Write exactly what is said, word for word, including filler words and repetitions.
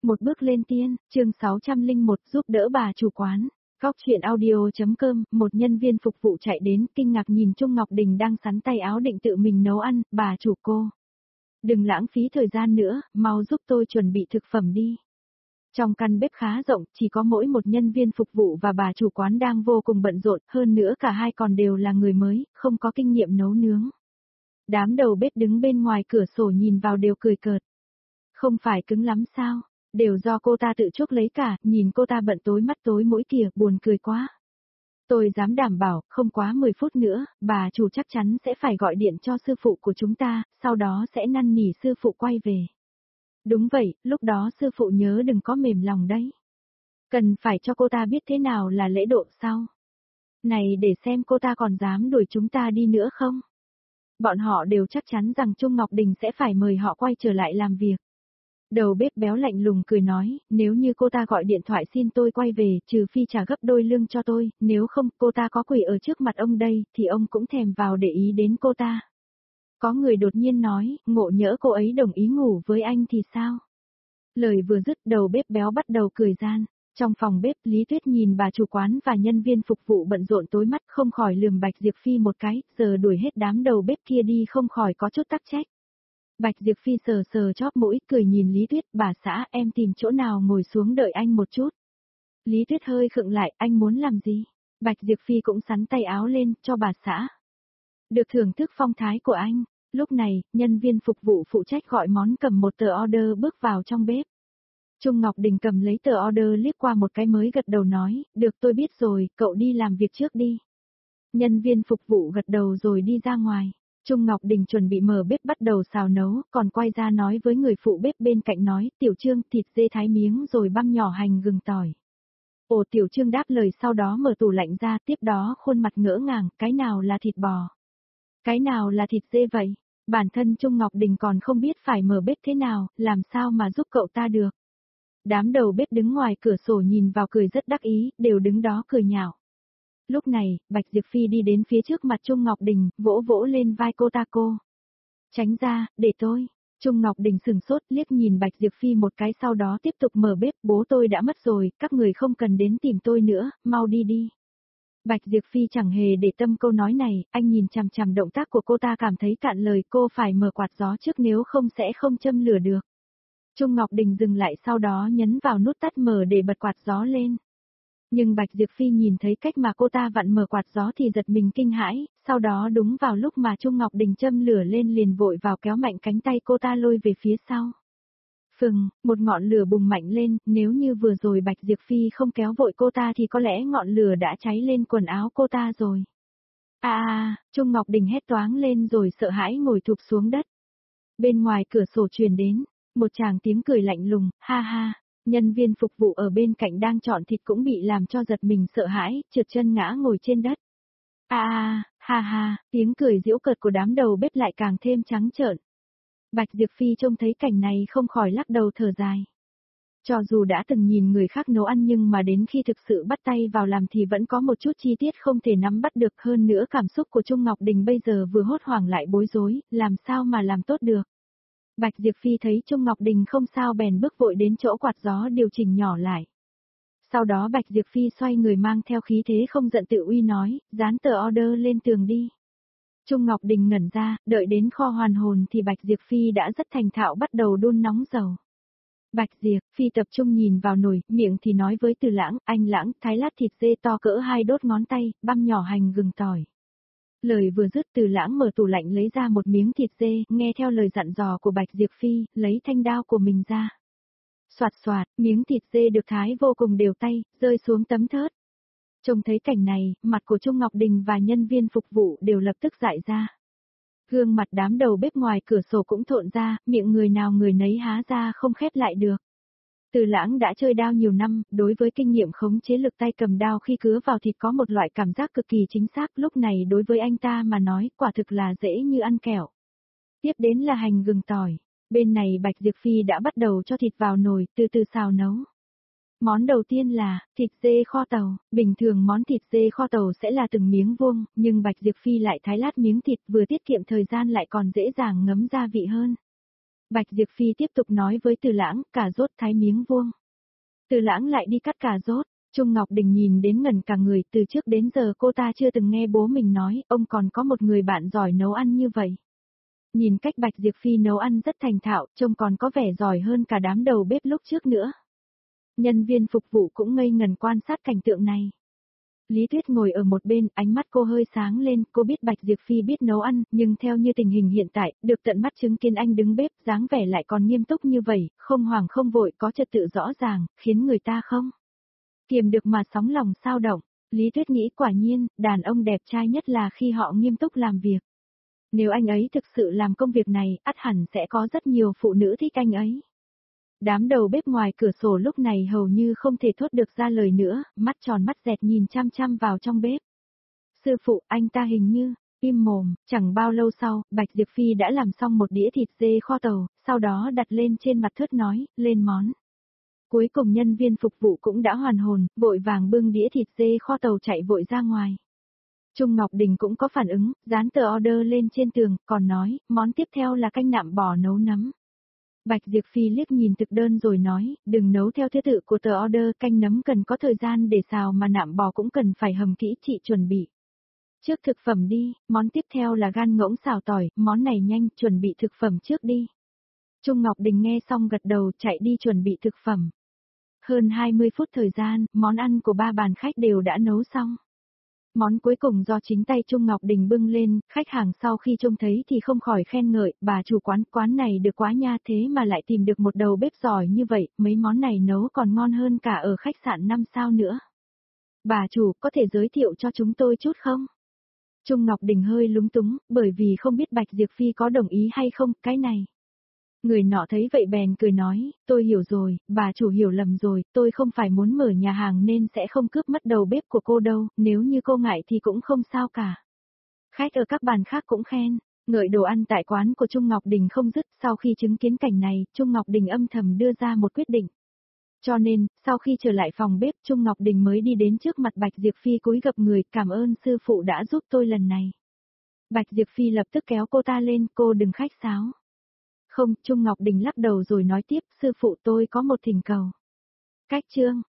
Một bước lên tiên, chương sáu trăm lẻ một giúp đỡ bà chủ quán. Góc chuyện audio.com, một nhân viên phục vụ chạy đến, kinh ngạc nhìn Trung Ngọc Đình đang sắn tay áo định tự mình nấu ăn, bà chủ cô. Đừng lãng phí thời gian nữa, mau giúp tôi chuẩn bị thực phẩm đi. Trong căn bếp khá rộng, chỉ có mỗi một nhân viên phục vụ và bà chủ quán đang vô cùng bận rộn, hơn nữa cả hai còn đều là người mới, không có kinh nghiệm nấu nướng. Đám đầu bếp đứng bên ngoài cửa sổ nhìn vào đều cười cợt. Không phải cứng lắm sao? Đều do cô ta tự chuốc lấy cả, nhìn cô ta bận tối mắt tối mũi kìa, buồn cười quá. Tôi dám đảm bảo, không quá mười phút nữa, bà chủ chắc chắn sẽ phải gọi điện cho sư phụ của chúng ta, sau đó sẽ năn nỉ sư phụ quay về. Đúng vậy, lúc đó sư phụ nhớ đừng có mềm lòng đấy. Cần phải cho cô ta biết thế nào là lễ độ sau. Này để xem cô ta còn dám đuổi chúng ta đi nữa không? Bọn họ đều chắc chắn rằng Trung Ngọc Đình sẽ phải mời họ quay trở lại làm việc. Đầu bếp béo lạnh lùng cười nói, nếu như cô ta gọi điện thoại xin tôi quay về, trừ phi trả gấp đôi lương cho tôi, nếu không cô ta có quỳ ở trước mặt ông đây, thì ông cũng thèm vào để ý đến cô ta. Có người đột nhiên nói, ngộ nhỡ cô ấy đồng ý ngủ với anh thì sao? Lời vừa dứt đầu bếp béo bắt đầu cười gian. Trong phòng bếp, Lý Tuyết nhìn bà chủ quán và nhân viên phục vụ bận rộn tối mắt không khỏi lườm Bạch Diệp Phi một cái, giờ đuổi hết đám đầu bếp kia đi không khỏi có chút tắc trách. Bạch Diệp Phi sờ sờ chóp mũi, cười nhìn Lý Tuyết, bà xã em tìm chỗ nào ngồi xuống đợi anh một chút. Lý Tuyết hơi khựng lại, anh muốn làm gì? Bạch Diệp Phi cũng sắn tay áo lên, cho bà xã. Được thưởng thức phong thái của anh. Lúc này, nhân viên phục vụ phụ trách gọi món cầm một tờ order bước vào trong bếp. Trung Ngọc Đình cầm lấy tờ order liếc qua một cái mới gật đầu nói, được tôi biết rồi, cậu đi làm việc trước đi. Nhân viên phục vụ gật đầu rồi đi ra ngoài. Trung Ngọc Đình chuẩn bị mở bếp bắt đầu xào nấu, còn quay ra nói với người phụ bếp bên cạnh nói, Tiểu Trương thịt dê thái miếng rồi băm nhỏ hành gừng tỏi. Ồ Tiểu Trương đáp lời sau đó mở tủ lạnh ra, tiếp đó khuôn mặt ngỡ ngàng, cái nào là thịt bò? Cái nào là thịt dê vậy? Bản thân Trung Ngọc Đình còn không biết phải mở bếp thế nào, làm sao mà giúp cậu ta được. Đám đầu bếp đứng ngoài cửa sổ nhìn vào cười rất đắc ý, đều đứng đó cười nhạo. Lúc này, Bạch Diệp Phi đi đến phía trước mặt Trung Ngọc Đình, vỗ vỗ lên vai cô ta cô. Tránh ra, để tôi. Trung Ngọc Đình sừng sốt liếc nhìn Bạch Diệp Phi một cái sau đó tiếp tục mở bếp, bố tôi đã mất rồi, các người không cần đến tìm tôi nữa, mau đi đi. Bạch Diệp Phi chẳng hề để tâm câu nói này, anh nhìn chằm chằm động tác của cô ta cảm thấy cạn lời, cô phải mở quạt gió trước nếu không sẽ không châm lửa được. Trung Ngọc Đình dừng lại sau đó nhấn vào nút tắt mở để bật quạt gió lên. Nhưng Bạch Diệp Phi nhìn thấy cách mà cô ta vặn mở quạt gió thì giật mình kinh hãi, sau đó đúng vào lúc mà Trung Ngọc Đình châm lửa lên liền vội vào kéo mạnh cánh tay cô ta lôi về phía sau. Phừng, một ngọn lửa bùng mạnh lên, nếu như vừa rồi Bạch Diệp Phi không kéo vội cô ta thì có lẽ ngọn lửa đã cháy lên quần áo cô ta rồi. À à, Trung Ngọc Đình hét toáng lên rồi sợ hãi ngồi thụp xuống đất. Bên ngoài cửa sổ truyền đến, một tràng tiếng cười lạnh lùng, ha ha. Nhân viên phục vụ ở bên cạnh đang chọn thịt cũng bị làm cho giật mình sợ hãi, trượt chân ngã ngồi trên đất. À à, ha ha, tiếng cười giễu cợt của đám đầu bếp lại càng thêm trắng trợn. Bạch Diệp Phi trông thấy cảnh này không khỏi lắc đầu thở dài. Cho dù đã từng nhìn người khác nấu ăn nhưng mà đến khi thực sự bắt tay vào làm thì vẫn có một chút chi tiết không thể nắm bắt được, hơn nữa cảm xúc của Trung Ngọc Đình bây giờ vừa hốt hoảng lại bối rối, làm sao mà làm tốt được. Bạch Diệp Phi thấy Trung Ngọc Đình không sao bèn bước vội đến chỗ quạt gió điều chỉnh nhỏ lại. Sau đó Bạch Diệp Phi xoay người mang theo khí thế không giận tự uy nói, dán tờ order lên tường đi. Trung Ngọc Đình ngẩn ra, đợi đến kho hoàn hồn thì Bạch Diệp Phi đã rất thành thạo bắt đầu đun nóng dầu. Bạch Diệp Phi tập trung nhìn vào nồi, miệng thì nói với Từ Lãng, anh Lãng, thái lát thịt dê to cỡ hai đốt ngón tay, băm nhỏ hành gừng tỏi. Lời vừa dứt Từ Lãng mở tủ lạnh lấy ra một miếng thịt dê, nghe theo lời dặn dò của Bạch Diệp Phi, lấy thanh đao của mình ra. Soạt soạt, miếng thịt dê được thái vô cùng đều tay, rơi xuống tấm thớt. Trông thấy cảnh này, mặt của Trung Ngọc Đình và nhân viên phục vụ đều lập tức dại ra. Gương mặt đám đầu bếp ngoài cửa sổ cũng thộn ra, miệng người nào người nấy há ra không khép lại được. Từ Lãng đã chơi đao nhiều năm, đối với kinh nghiệm khống chế lực tay cầm đao khi cứa vào thịt có một loại cảm giác cực kỳ chính xác, lúc này đối với anh ta mà nói, quả thực là dễ như ăn kẹo. Tiếp đến là hành gừng tỏi. Bên này Bạch Diệp Phi đã bắt đầu cho thịt vào nồi, từ từ xào nấu. Món đầu tiên là thịt dê kho tàu. Bình thường món thịt dê kho tàu sẽ là từng miếng vuông, nhưng Bạch Diệp Phi lại thái lát miếng thịt, vừa tiết kiệm thời gian lại còn dễ dàng ngấm gia vị hơn. Bạch Diệp Phi tiếp tục nói với Từ Lãng, cà rốt thái miếng vuông. Từ Lãng lại đi cắt cà rốt. Trung Ngọc Đình nhìn đến ngẩn cả người, từ trước đến giờ cô ta chưa từng nghe bố mình nói, ông còn có một người bạn giỏi nấu ăn như vậy. Nhìn cách Bạch Diệp Phi nấu ăn rất thành thạo, trông còn có vẻ giỏi hơn cả đám đầu bếp lúc trước nữa. Nhân viên phục vụ cũng ngây ngẩn quan sát cảnh tượng này. Lý Tuyết ngồi ở một bên, ánh mắt cô hơi sáng lên, cô biết Bạch Diệp Phi biết nấu ăn, nhưng theo như tình hình hiện tại, được tận mắt chứng kiến anh đứng bếp, dáng vẻ lại còn nghiêm túc như vậy, không hoảng không vội, có trật tự rõ ràng, khiến người ta không kiềm được mà sóng lòng sao động. Lý Tuyết nghĩ quả nhiên, đàn ông đẹp trai nhất là khi họ nghiêm túc làm việc. Nếu anh ấy thực sự làm công việc này, ắt hẳn sẽ có rất nhiều phụ nữ thích anh ấy. Đám đầu bếp ngoài cửa sổ lúc này hầu như không thể thốt được ra lời nữa, mắt tròn mắt dẹt nhìn chăm chăm vào trong bếp. Sư phụ, anh ta hình như, im mồm, chẳng bao lâu sau, Bạch Diệp Phi đã làm xong một đĩa thịt dê kho tàu, sau đó đặt lên trên mặt thớt nói, lên món. Cuối cùng nhân viên phục vụ cũng đã hoàn hồn, vội vàng bưng đĩa thịt dê kho tàu chạy vội ra ngoài. Trung Ngọc Đình cũng có phản ứng, dán tờ order lên trên tường, còn nói, món tiếp theo là canh nạm bò nấu nấm. Bạch Diệp Phi liếc nhìn thực đơn rồi nói, đừng nấu theo thứ tự của tờ order, canh nấm cần có thời gian để xào mà nạm bò cũng cần phải hầm kỹ, chị chuẩn bị. Trước thực phẩm đi, món tiếp theo là gan ngỗng xào tỏi, món này nhanh, chuẩn bị thực phẩm trước đi. Trung Ngọc Đình nghe xong gật đầu chạy đi chuẩn bị thực phẩm. Hơn hai mươi phút thời gian, món ăn của ba bàn khách đều đã nấu xong. Món cuối cùng do chính tay Trung Ngọc Đình bưng lên, khách hàng sau khi trông thấy thì không khỏi khen ngợi, bà chủ quán, quán này được quá nha, thế mà lại tìm được một đầu bếp giỏi như vậy, mấy món này nấu còn ngon hơn cả ở khách sạn năm sao nữa. Bà chủ, có thể giới thiệu cho chúng tôi chút không? Trung Ngọc Đình hơi lúng túng, bởi vì không biết Bạch Diệp Phi có đồng ý hay không, cái này. Người nọ thấy vậy bèn cười nói, tôi hiểu rồi, bà chủ hiểu lầm rồi, tôi không phải muốn mở nhà hàng nên sẽ không cướp mất đầu bếp của cô đâu, nếu như cô ngại thì cũng không sao cả. Khách ở các bàn khác cũng khen, ngợi đồ ăn tại quán của Trung Ngọc Đình không dứt, sau khi chứng kiến cảnh này, Trung Ngọc Đình âm thầm đưa ra một quyết định. Cho nên, sau khi trở lại phòng bếp, Trung Ngọc Đình mới đi đến trước mặt Bạch Diệp Phi cúi gập người, cảm ơn sư phụ đã giúp tôi lần này. Bạch Diệp Phi lập tức kéo cô ta lên, cô đừng khách sáo. Không, Trung Ngọc Đình lắc đầu rồi nói tiếp, sư phụ tôi có một thỉnh cầu. Cách chương